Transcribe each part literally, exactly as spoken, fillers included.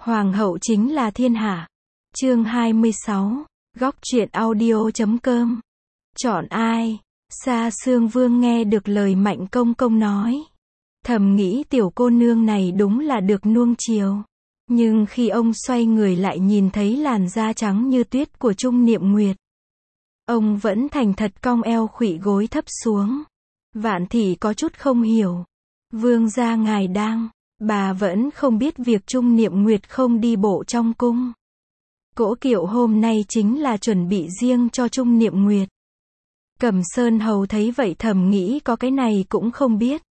Hoàng hậu chính là thiên hạ. Chương hai mươi sáu. Góc truyện audio chấm com. Chọn ai? Sa Sương Vương nghe được lời Mạnh công công nói, thầm nghĩ tiểu cô nương này đúng là được nuông chiều. Nhưng khi ông xoay người lại nhìn thấy làn da trắng như tuyết của Trung Niệm Nguyệt, ông vẫn thành thật cong eo khuỵu gối thấp xuống. Vạn Thị có chút không hiểu. Vương gia ngài đang, bà vẫn không biết việc Trung Niệm Nguyệt không đi bộ trong cung. Cỗ kiệu hôm nay chính là chuẩn bị riêng cho Trung Niệm Nguyệt. Cẩm Sơn Hầu thấy vậy thầm nghĩ có cái này cũng không biết.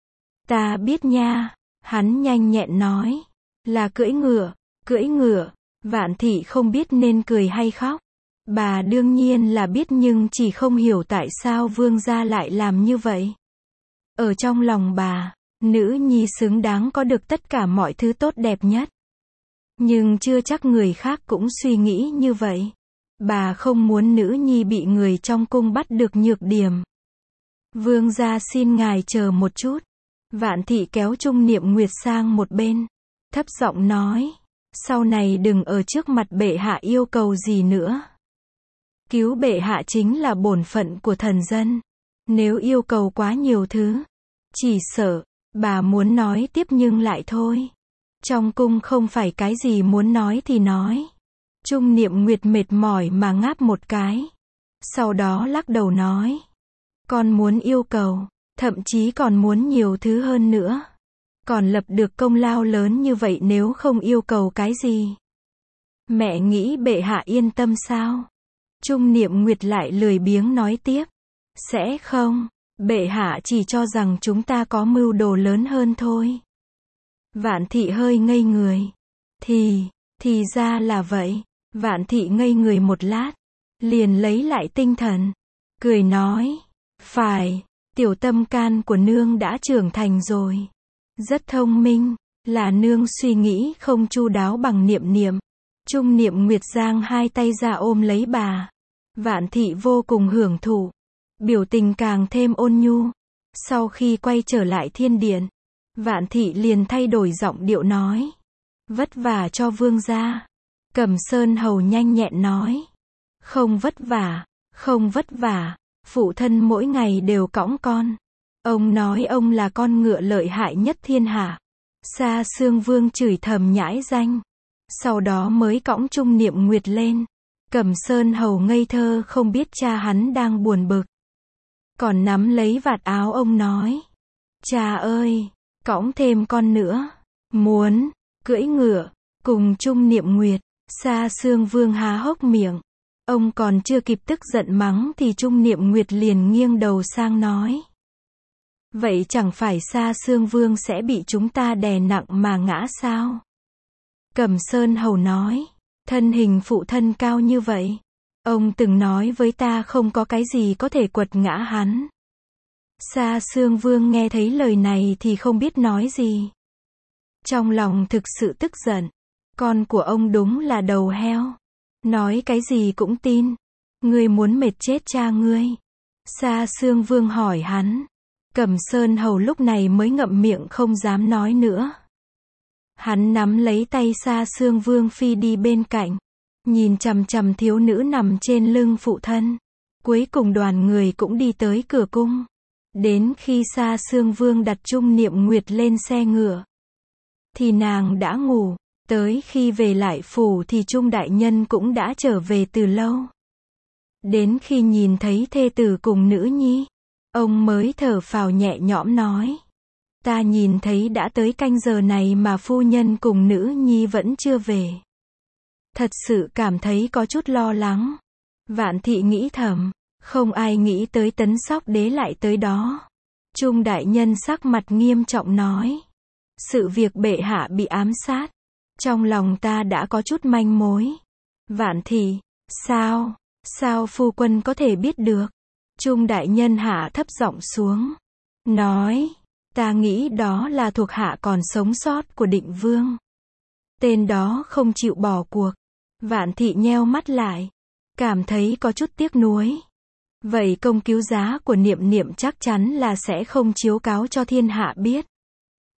Ta biết nha, hắn nhanh nhẹn nói, là cưỡi ngựa, cưỡi ngựa. Vạn Thị không biết nên cười hay khóc. Bà đương nhiên là biết nhưng chỉ không hiểu tại sao vương gia lại làm như vậy. Ở trong lòng bà, nữ nhi xứng đáng có được tất cả mọi thứ tốt đẹp nhất. Nhưng chưa chắc người khác cũng suy nghĩ như vậy. Bà không muốn nữ nhi bị người trong cung bắt được nhược điểm. Vương gia xin ngài chờ một chút. Vạn Thị kéo Trung Niệm Nguyệt sang một bên, thấp giọng nói, sau này đừng ở trước mặt bệ hạ yêu cầu gì nữa. Cứu bệ hạ chính là bổn phận của thần dân. Nếu yêu cầu quá nhiều thứ, chỉ sợ bà muốn nói tiếp nhưng lại thôi. Trong cung không phải cái gì muốn nói thì nói. Trung Niệm Nguyệt mệt mỏi mà ngáp một cái. Sau đó lắc đầu nói, con muốn yêu cầu, thậm chí còn muốn nhiều thứ hơn nữa. Còn lập được công lao lớn như vậy nếu không yêu cầu cái gì? Mẹ nghĩ bệ hạ yên tâm sao? Trung Niệm Nguyệt lại lười biếng nói tiếp, sẽ không, bệ hạ chỉ cho rằng chúng ta có mưu đồ lớn hơn thôi. Vạn Thị hơi ngây người. Thì, thì ra là vậy. Vạn Thị ngây người một lát, liền lấy lại tinh thần, cười nói, phải, tiểu tâm can của nương đã trưởng thành rồi. Rất thông minh, là nương suy nghĩ không chu đáo bằng Niệm Niệm. Trung Niệm Nguyệt giang hai tay ra ôm lấy bà. Vạn Thị vô cùng hưởng thụ, biểu tình càng thêm ôn nhu. Sau khi quay trở lại thiên điện, Vạn Thị liền thay đổi giọng điệu nói, vất vả cho vương gia. Cẩm Sơn Hầu nhanh nhẹn nói, không vất vả, không vất vả, phụ thân mỗi ngày đều cõng con. Ông nói ông là con ngựa lợi hại nhất thiên hạ. Sa Sương Vương chửi thầm nhãi danh, sau đó mới cõng Trung Niệm Nguyệt lên. Cẩm Sơn Hầu ngây thơ không biết cha hắn đang buồn bực, còn nắm lấy vạt áo ông nói, cha ơi, cõng thêm con nữa, muốn cưỡi ngựa cùng Trung Niệm Nguyệt. Sa Sương Vương há hốc miệng, ông còn chưa kịp tức giận mắng thì Trung Niệm Nguyệt liền nghiêng đầu sang nói, vậy chẳng phải Sa Sương Vương sẽ bị chúng ta đè nặng mà ngã sao? Cẩm Sơn Hầu nói, thân hình phụ thân cao như vậy, ông từng nói với ta không có cái gì có thể quật ngã hắn. Sa Sương Vương nghe thấy lời này thì không biết nói gì. Trong lòng thực sự tức giận, con của ông đúng là đầu heo. Nói cái gì cũng tin. Ngươi muốn mệt chết cha ngươi? Sa Sương Vương hỏi hắn. Cẩm Sơn Hầu lúc này mới ngậm miệng không dám nói nữa. Hắn nắm lấy tay Sa Sương Vương phi đi bên cạnh, nhìn chằm chằm thiếu nữ nằm trên lưng phụ thân. Cuối cùng đoàn người cũng đi tới cửa cung. Đến khi Sa Sương Vương đặt Trung Niệm Nguyệt lên xe ngựa, thì nàng đã ngủ. Tới khi về lại phủ thì Trung đại nhân cũng đã trở về từ lâu. Đến khi nhìn thấy thê tử cùng nữ nhi, ông mới thở phào nhẹ nhõm nói, ta nhìn thấy đã tới canh giờ này mà phu nhân cùng nữ nhi vẫn chưa về. Thật sự cảm thấy có chút lo lắng. Vạn Thị nghĩ thầm, không ai nghĩ tới Tấn Sóc Đế lại tới đó. Trung đại nhân sắc mặt nghiêm trọng nói, sự việc bệ hạ bị ám sát, trong lòng ta đã có chút manh mối. Vạn Thị, sao, sao phu quân có thể biết được? Trung đại nhân hạ thấp giọng xuống, nói, ta nghĩ đó là thuộc hạ còn sống sót của Định Vương. Tên đó không chịu bỏ cuộc. Vạn Thị nheo mắt lại, cảm thấy có chút tiếc nuối. Vậy công cứu giá của Niệm Niệm chắc chắn là sẽ không chiếu cáo cho thiên hạ biết.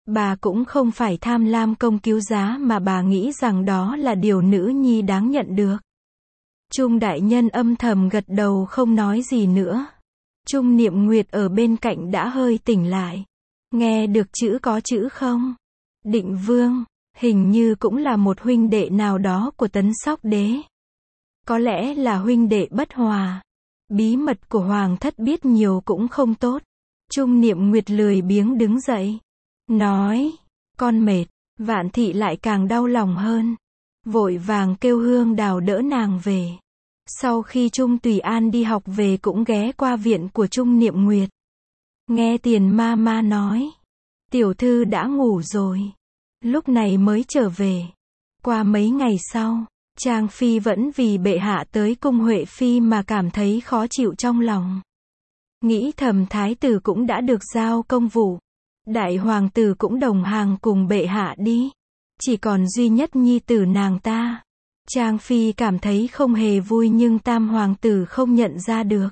Bà cũng không phải tham lam công cứu giá mà bà nghĩ rằng đó là điều nữ nhi đáng nhận được. Trung đại nhân âm thầm gật đầu không nói gì nữa. Trung Niệm Nguyệt ở bên cạnh đã hơi tỉnh lại. Nghe được chữ có chữ không? Định Vương, hình như cũng là một huynh đệ nào đó của Tấn Sóc Đế. Có lẽ là huynh đệ bất hòa. Bí mật của Hoàng thất biết nhiều cũng không tốt. Trung Niệm Nguyệt lười biếng đứng dậy. Nói, con mệt. Vạn Thị lại càng đau lòng hơn. Vội vàng kêu Hương Đào đỡ nàng về. Sau khi Trung Tùy An đi học về cũng ghé qua viện của Trung Niệm Nguyệt. Nghe Tiền ma ma nói. Tiểu thư đã ngủ rồi. Lúc này mới trở về. Qua mấy ngày sau, Trang Phi vẫn vì bệ hạ tới cung Huệ Phi mà cảm thấy khó chịu trong lòng. Nghĩ thầm thái tử cũng đã được giao công vụ. Đại hoàng tử cũng đồng hàng cùng bệ hạ đi. Chỉ còn duy nhất nhi tử nàng ta. Trang Phi cảm thấy không hề vui nhưng tam hoàng tử không nhận ra được.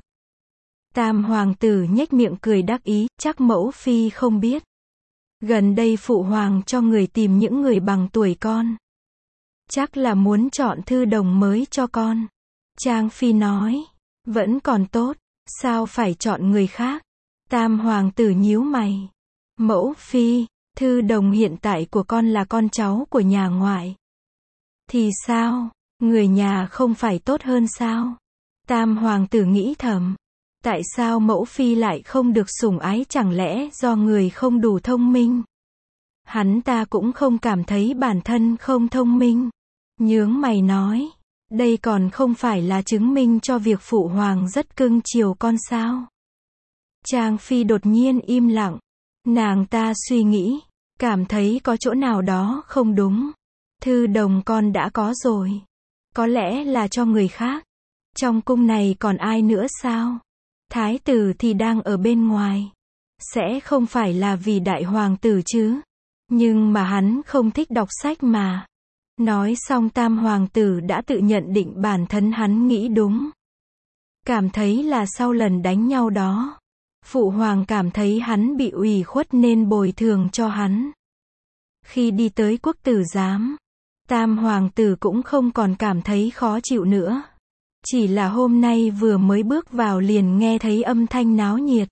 Tam hoàng tử nhếch miệng cười đắc ý, chắc mẫu phi không biết. Gần đây phụ hoàng cho người tìm những người bằng tuổi con. Chắc là muốn chọn thư đồng mới cho con. Trang Phi nói, vẫn còn tốt, sao phải chọn người khác? Tam hoàng tử nhíu mày. Mẫu phi, thư đồng hiện tại của con là con cháu của nhà ngoại. Thì sao, người nhà không phải tốt hơn sao? Tam hoàng tử nghĩ thầm. Tại sao mẫu phi lại không được sủng ái, chẳng lẽ do người không đủ thông minh? Hắn ta cũng không cảm thấy bản thân không thông minh. Nhướng mày nói, đây còn không phải là chứng minh cho việc phụ hoàng rất cưng chiều con sao? Trang Phi đột nhiên im lặng. Nàng ta suy nghĩ, cảm thấy có chỗ nào đó không đúng. Thư đồng con đã có rồi. Có lẽ là cho người khác. Trong cung này còn ai nữa sao? Thái tử thì đang ở bên ngoài. Sẽ không phải là vì đại hoàng tử chứ? Nhưng mà hắn không thích đọc sách mà. Nói xong tam hoàng tử đã tự nhận định bản thân hắn nghĩ đúng. Cảm thấy là sau lần đánh nhau đó, phụ hoàng cảm thấy hắn bị ủy khuất nên bồi thường cho hắn. Khi đi tới quốc tử giám, tam hoàng tử cũng không còn cảm thấy khó chịu nữa. Chỉ là hôm nay vừa mới bước vào liền nghe thấy âm thanh náo nhiệt.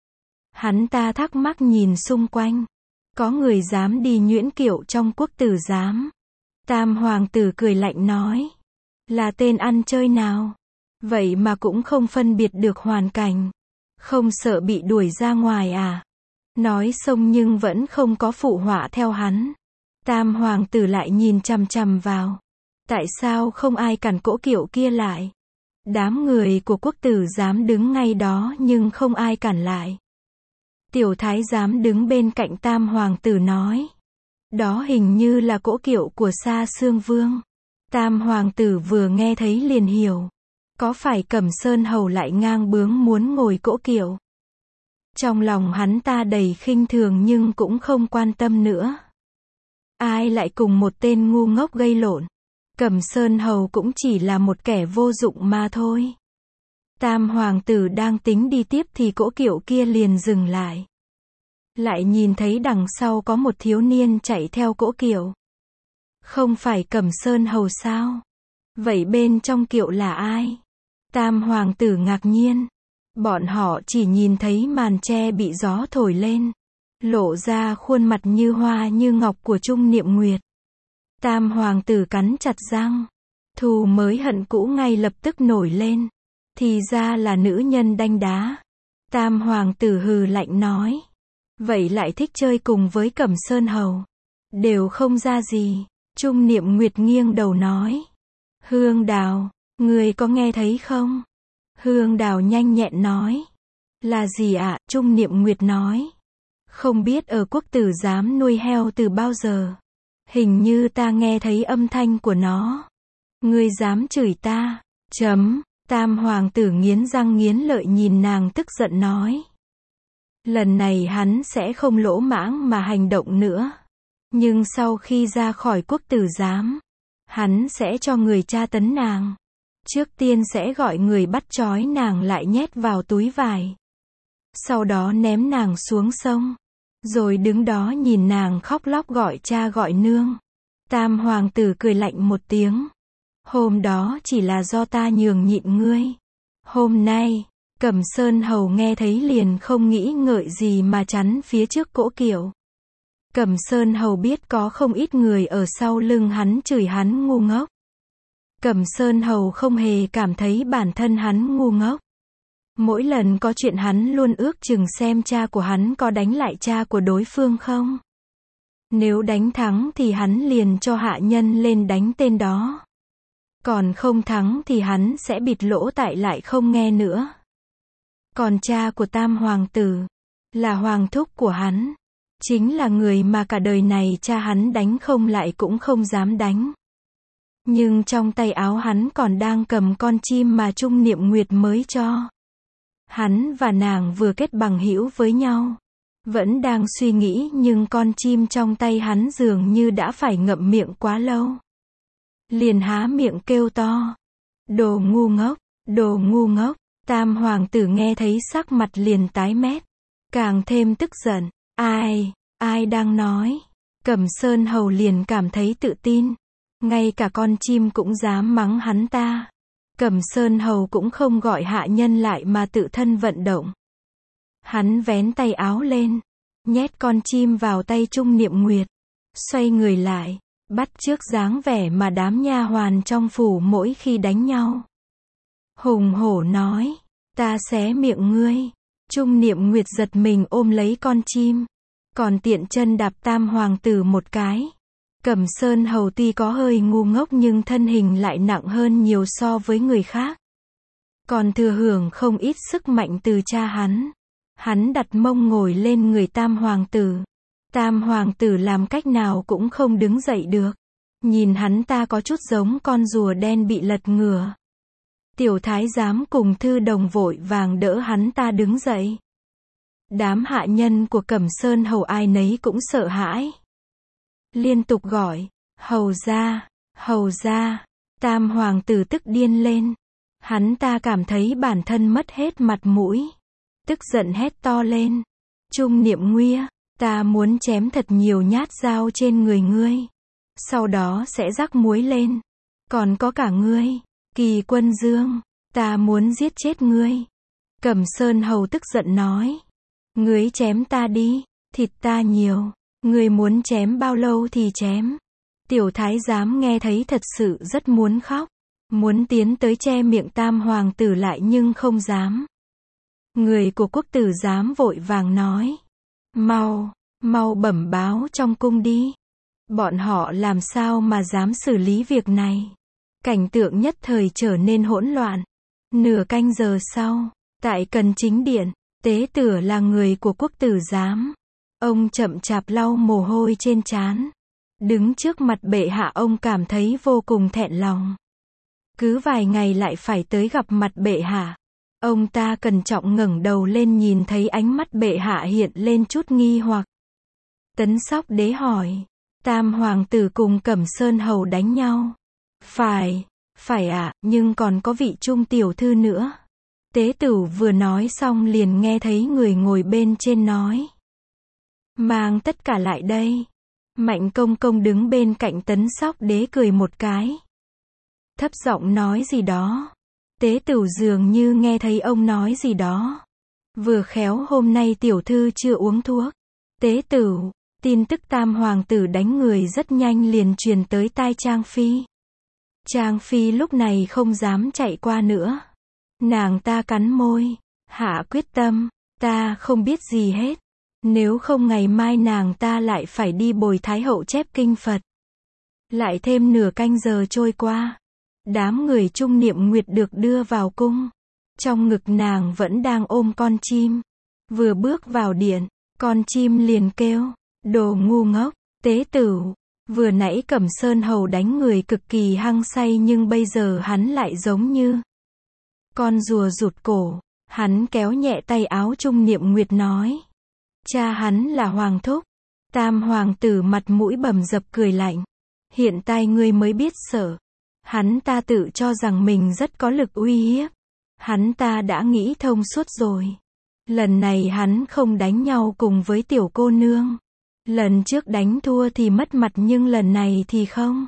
Hắn ta thắc mắc nhìn xung quanh. Có người dám đi nhuyễn kiệu trong quốc tử giám. Tam hoàng tử cười lạnh nói. Là tên ăn chơi nào? Vậy mà cũng không phân biệt được hoàn cảnh. Không sợ bị đuổi ra ngoài à? Nói xong nhưng vẫn không có phụ họa theo hắn. Tam hoàng tử lại nhìn chằm chằm vào. Tại sao không ai cản cỗ kiệu kia lại? Đám người của quốc tử giám đứng ngay đó nhưng không ai cản lại. Tiểu thái giám đứng bên cạnh tam hoàng tử nói. Đó hình như là cỗ kiệu của Sa Sương Vương. Tam hoàng tử vừa nghe thấy liền hiểu. Có phải Cẩm Sơn hầu lại ngang bướng muốn ngồi cỗ kiệu? Trong lòng hắn ta đầy khinh thường nhưng cũng không quan tâm nữa. Ai lại cùng một tên ngu ngốc gây lộn? Cẩm Sơn hầu cũng chỉ là một kẻ vô dụng mà thôi. Tam hoàng tử đang tính đi tiếp thì cỗ kiệu kia liền dừng lại. Lại nhìn thấy đằng sau có một thiếu niên chạy theo cỗ kiệu. Không phải Cẩm Sơn hầu sao? Vậy bên trong kiệu là ai? Tam hoàng tử ngạc nhiên. Bọn họ chỉ nhìn thấy màn tre bị gió thổi lên, lộ ra khuôn mặt như hoa như ngọc của Trung Niệm Nguyệt. Tam hoàng tử cắn chặt răng. Thù mới hận cũ ngay lập tức nổi lên. Thì ra là nữ nhân đanh đá. Tam hoàng tử hừ lạnh nói. Vậy lại thích chơi cùng với Cẩm Sơn hầu. Đều không ra gì. Trung Niệm Nguyệt nghiêng đầu nói. Hương Đào, người có nghe thấy không? Hương Đào nhanh nhẹn nói. Là gì ạ? Trung Niệm Nguyệt nói. Không biết ở quốc tử giám nuôi heo từ bao giờ. Hình như ta nghe thấy âm thanh của nó. Ngươi dám chửi ta? Chấm. Tam hoàng tử nghiến răng nghiến lợi nhìn nàng tức giận nói. Lần này hắn sẽ không lỗ mãng mà hành động nữa. Nhưng sau khi ra khỏi quốc tử giám, hắn sẽ cho người tra tấn nàng. Trước tiên sẽ gọi người bắt trói nàng lại nhét vào túi vải. Sau đó ném nàng xuống sông. rồi đứng đó nhìn nàng khóc lóc gọi cha gọi nương. Tam hoàng tử cười lạnh một tiếng. Hôm đó chỉ là do ta nhường nhịn ngươi. Hôm nay, Cẩm Sơn Hầu nghe thấy liền không nghĩ ngợi gì mà chắn phía trước cỗ kiệu. Cẩm Sơn Hầu biết có không ít người ở sau lưng hắn chửi hắn ngu ngốc. Cẩm Sơn Hầu không hề cảm thấy bản thân hắn ngu ngốc. Mỗi lần có chuyện hắn luôn ước chừng xem cha của hắn có đánh lại cha của đối phương không. Nếu đánh thắng thì hắn liền cho hạ nhân lên đánh tên đó. Còn không thắng thì hắn sẽ bịt lỗ tai lại không nghe nữa. Còn cha của Tam hoàng tử, là hoàng thúc của hắn, chính là người mà cả đời này cha hắn đánh không lại cũng không dám đánh. Nhưng trong tay áo hắn còn đang cầm con chim mà Trung Niệm Nguyệt mới cho. Hắn và nàng vừa kết bằng hữu với nhau. Vẫn đang suy nghĩ nhưng con chim trong tay hắn dường như đã phải ngậm miệng quá lâu. Liền há miệng kêu to. Đồ ngu ngốc, đồ ngu ngốc. Tam hoàng tử nghe thấy sắc mặt liền tái mét. Càng thêm tức giận. Ai, ai đang nói? Cẩm Sơn Hầu liền cảm thấy tự tin. Ngay cả con chim cũng dám mắng hắn ta. Cẩm Sơn Hầu cũng không gọi hạ nhân lại mà tự thân vận động. Hắn vén tay áo lên, nhét con chim vào tay Trung Niệm Nguyệt, xoay người lại, bắt chước dáng vẻ mà đám nha hoàn trong phủ mỗi khi đánh nhau. Hùng hổ nói, ta xé miệng ngươi. Trung Niệm Nguyệt giật mình ôm lấy con chim, còn tiện chân đạp Tam hoàng tử một cái. Cẩm Sơn Hầu tuy có hơi ngu ngốc nhưng thân hình lại nặng hơn nhiều so với người khác. Còn thừa hưởng không ít sức mạnh từ cha hắn. Hắn đặt mông ngồi lên người Tam hoàng tử. Tam hoàng tử làm cách nào cũng không đứng dậy được. Nhìn hắn ta có chút giống con rùa đen bị lật ngửa. Tiểu thái giám cùng thư đồng vội vàng đỡ hắn ta đứng dậy. Đám hạ nhân của Cẩm Sơn Hầu ai nấy cũng sợ hãi. Liên tục gọi, hầu gia, hầu gia. Tam hoàng tử tức điên lên. Hắn ta cảm thấy bản thân mất hết mặt mũi. Tức giận hét to lên. Trung Niệm Nguyệt, ta muốn chém thật nhiều nhát dao trên người ngươi. Sau đó sẽ rắc muối lên. Còn có cả ngươi, Kỳ Quân Dương, ta muốn giết chết ngươi. Cẩm Sơn Hầu tức giận nói. Ngươi chém ta đi, thịt ta nhiều. Ngươi muốn chém bao lâu thì chém. Tiểu thái giám nghe thấy thật sự rất muốn khóc. Muốn tiến tới che miệng Tam hoàng tử lại nhưng không dám. Người của quốc tử giám vội vàng nói. Mau, mau bẩm báo trong cung đi. Bọn họ làm sao mà dám xử lý việc này. Cảnh tượng nhất thời trở nên hỗn loạn. Nửa canh giờ sau, tại Cần Chính Điện, tế tử là người của quốc tử giám. Ông chậm chạp lau mồ hôi trên trán. Đứng trước mặt bệ hạ ông cảm thấy vô cùng thẹn lòng. Cứ vài ngày lại phải tới gặp mặt bệ hạ. Ông ta cẩn trọng ngẩng đầu lên nhìn thấy ánh mắt bệ hạ hiện lên chút nghi hoặc. Tấn Sóc Đế hỏi. Tam hoàng tử cùng Cẩm Sơn Hầu đánh nhau. Phải, phải ạ, à, nhưng còn có vị trung tiểu thư nữa. Tế tử vừa nói xong liền nghe thấy người ngồi bên trên nói. Mang tất cả lại đây. Mạnh công công đứng bên cạnh Tấn Sóc Đế cười một cái. Thấp giọng nói gì đó. Tế tử dường như nghe thấy ông nói gì đó. Vừa khéo hôm nay tiểu thư chưa uống thuốc. Tế tử, tin tức Tam hoàng tử đánh người rất nhanh liền truyền tới tai Trang Phi. Trang Phi lúc này không dám chạy qua nữa. Nàng ta cắn môi, hạ quyết tâm, ta không biết gì hết. Nếu không ngày mai nàng ta lại phải đi bồi Thái hậu chép kinh Phật. Lại thêm nửa canh giờ trôi qua. Đám người Trung Niệm Nguyệt được đưa vào cung. Trong ngực nàng vẫn đang ôm con chim. Vừa bước vào điện, con chim liền kêu. Đồ ngu ngốc, tế tử. Vừa nãy Cẩm Sơn Hầu đánh người cực kỳ hăng say nhưng bây giờ hắn lại giống như con rùa rụt cổ. Hắn kéo nhẹ tay áo Trung Niệm Nguyệt nói. Cha hắn là hoàng thúc. Tam hoàng tử mặt mũi bầm dập cười lạnh. Hiện tại ngươi mới biết sợ. Hắn ta tự cho rằng mình rất có lực uy hiếp. Hắn ta đã nghĩ thông suốt rồi. Lần này hắn không đánh nhau cùng với tiểu cô nương. Lần trước đánh thua thì mất mặt nhưng lần này thì không.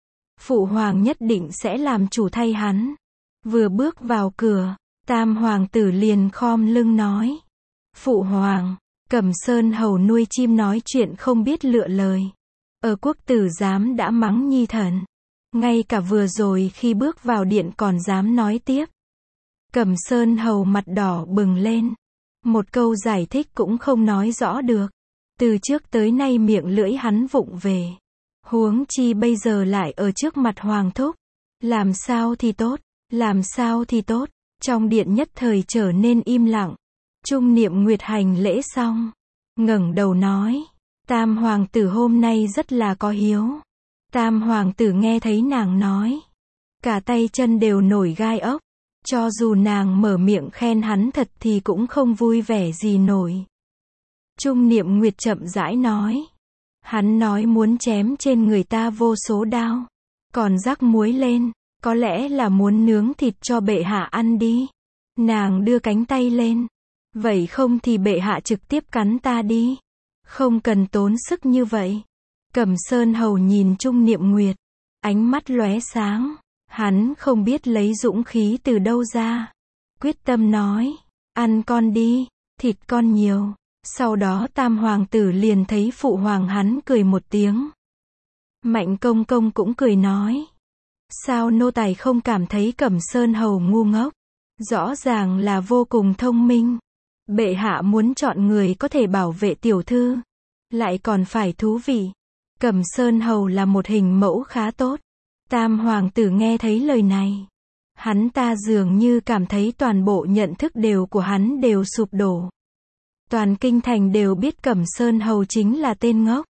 Phụ hoàng nhất định sẽ làm chủ thay hắn. Vừa bước vào cửa, tam hoàng tử liền khom lưng nói. Phụ hoàng, Cẩm Sơn hầu nuôi chim nói chuyện không biết lựa lời. Ở quốc tử giám đã mắng nhi thần. Ngay cả vừa rồi khi bước vào điện còn dám nói tiếp. Cẩm Sơn hầu mặt đỏ bừng lên. Một câu giải thích cũng không nói rõ được. Từ trước tới nay miệng lưỡi hắn vụng về. Huống chi bây giờ lại ở trước mặt hoàng thúc. Làm sao thì tốt, làm sao thì tốt. Trong điện nhất thời trở nên im lặng. Trung Niệm Nguyệt hành lễ xong, ngẩng đầu nói. Tam hoàng tử hôm nay rất là có hiếu. Tam hoàng tử nghe thấy nàng nói. Cả tay chân đều nổi gai ốc. Cho dù nàng mở miệng khen hắn thật thì cũng không vui vẻ gì nổi. Trung Niệm Nguyệt chậm rãi nói. Hắn nói muốn chém trên người ta vô số đao. Còn rắc muối lên. Có lẽ là muốn nướng thịt cho bệ hạ ăn đi. Nàng đưa cánh tay lên. Vậy không thì bệ hạ trực tiếp cắn ta đi. Không cần tốn sức như vậy. Cẩm Sơn hầu nhìn Trung Niệm Nguyệt. Ánh mắt lóe sáng. Hắn không biết lấy dũng khí từ đâu ra. Quyết tâm nói. Ăn con đi. Thịt con nhiều. Sau đó tam hoàng tử liền thấy phụ hoàng hắn cười một tiếng. Mạnh công công cũng cười nói. Sao nô tài không cảm thấy Cẩm Sơn hầu ngu ngốc? Rõ ràng là vô cùng thông minh. Bệ hạ muốn chọn người có thể bảo vệ tiểu thư. Lại còn phải thú vị. Cẩm Sơn hầu là một hình mẫu khá tốt. Tam hoàng tử nghe thấy lời này. Hắn ta dường như cảm thấy toàn bộ nhận thức đều của hắn đều sụp đổ. Toàn kinh thành đều biết Cẩm Sơn hầu chính là tên ngốc.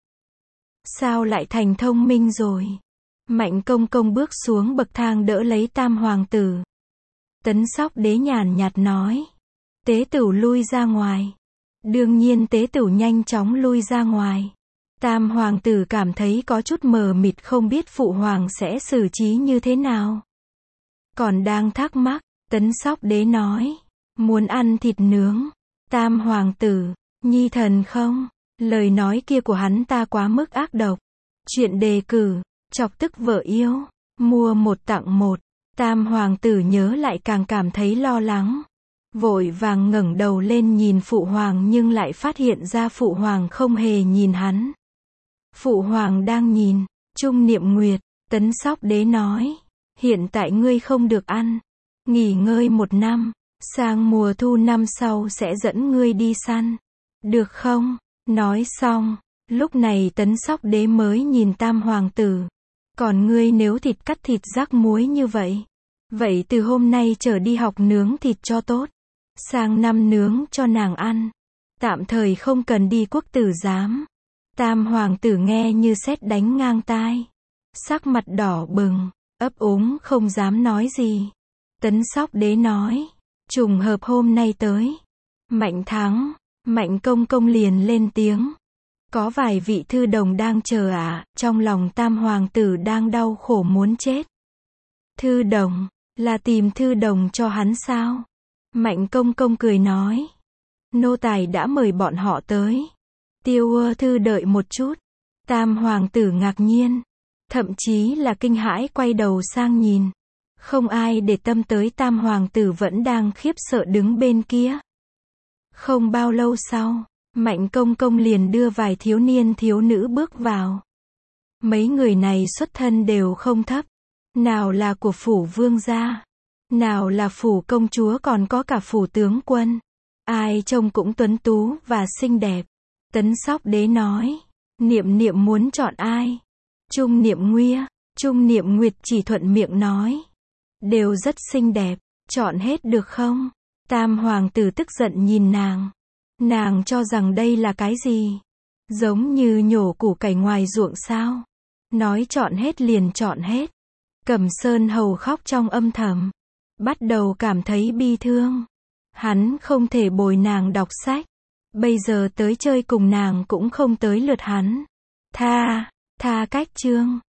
Sao lại thành thông minh rồi? Mạnh công công bước xuống bậc thang đỡ lấy tam hoàng tử. Tấn Sóc Đế nhàn nhạt nói. Tế tửu lui ra ngoài. Đương nhiên tế tửu nhanh chóng lui ra ngoài. Tam hoàng tử cảm thấy có chút mờ mịt không biết phụ hoàng sẽ xử trí như thế nào. Còn đang thắc mắc, Tấn Sóc Đế nói. Muốn ăn thịt nướng. Tam hoàng tử, nhi thần không. Lời nói kia của hắn ta quá mức ác độc. Chuyện đề cử, chọc tức vợ yêu, mua một tặng một. Tam hoàng tử nhớ lại càng cảm thấy lo lắng. Vội vàng ngẩng đầu lên nhìn phụ hoàng nhưng lại phát hiện ra phụ hoàng không hề nhìn hắn. Phụ hoàng đang nhìn. Trung Niệm Nguyệt, Tấn Sóc Đế nói. Hiện tại ngươi không được ăn. Nghỉ ngơi một năm. Sang mùa thu năm sau sẽ dẫn ngươi đi săn. Được không? Nói xong. Lúc này Tấn Sóc Đế mới nhìn tam hoàng tử. Còn ngươi nếu thịt cắt thịt rắc muối như vậy. Vậy từ hôm nay trở đi học nướng thịt cho tốt. Sang năm nướng cho nàng ăn. Tạm thời không cần đi quốc tử giám. Tam hoàng tử nghe như sét đánh ngang tai. Sắc mặt đỏ bừng, ấp úng không dám nói gì. Tấn Sóc Đế nói. Trùng hợp hôm nay tới. Mạnh thắng, Mạnh công công liền lên tiếng. Có vài vị thư đồng đang chờ ạ, à, trong lòng tam hoàng tử đang đau khổ muốn chết. Thư đồng, là tìm thư đồng cho hắn sao? Mạnh công công cười nói. Nô tài đã mời bọn họ tới. Tiêu ơ thư đợi một chút. Tam hoàng tử ngạc nhiên. Thậm chí là kinh hãi quay đầu sang nhìn. Không ai để tâm tới tam hoàng tử vẫn đang khiếp sợ đứng bên kia. Không bao lâu sau, Mạnh công công liền đưa vài thiếu niên thiếu nữ bước vào. Mấy người này xuất thân đều không thấp. Nào là của phủ vương gia. Nào là phủ công chúa còn có cả phủ tướng quân. Ai trông cũng tuấn tú và xinh đẹp. Tấn Sóc Đế nói. Niệm niệm muốn chọn ai? Trung Niệm Nguya, Trung Niệm Nguyệt chỉ thuận miệng nói. Đều rất xinh đẹp, chọn hết được không? Tam hoàng tử tức giận nhìn nàng. Nàng cho rằng đây là cái gì? Giống như nhổ củ cải ngoài ruộng sao? Nói chọn hết liền chọn hết. Cẩm Sơn hầu khóc trong âm thầm. Bắt đầu cảm thấy bi thương. Hắn không thể bồi nàng đọc sách. Bây giờ tới chơi cùng nàng cũng không tới lượt hắn. Tha, tha cách chương.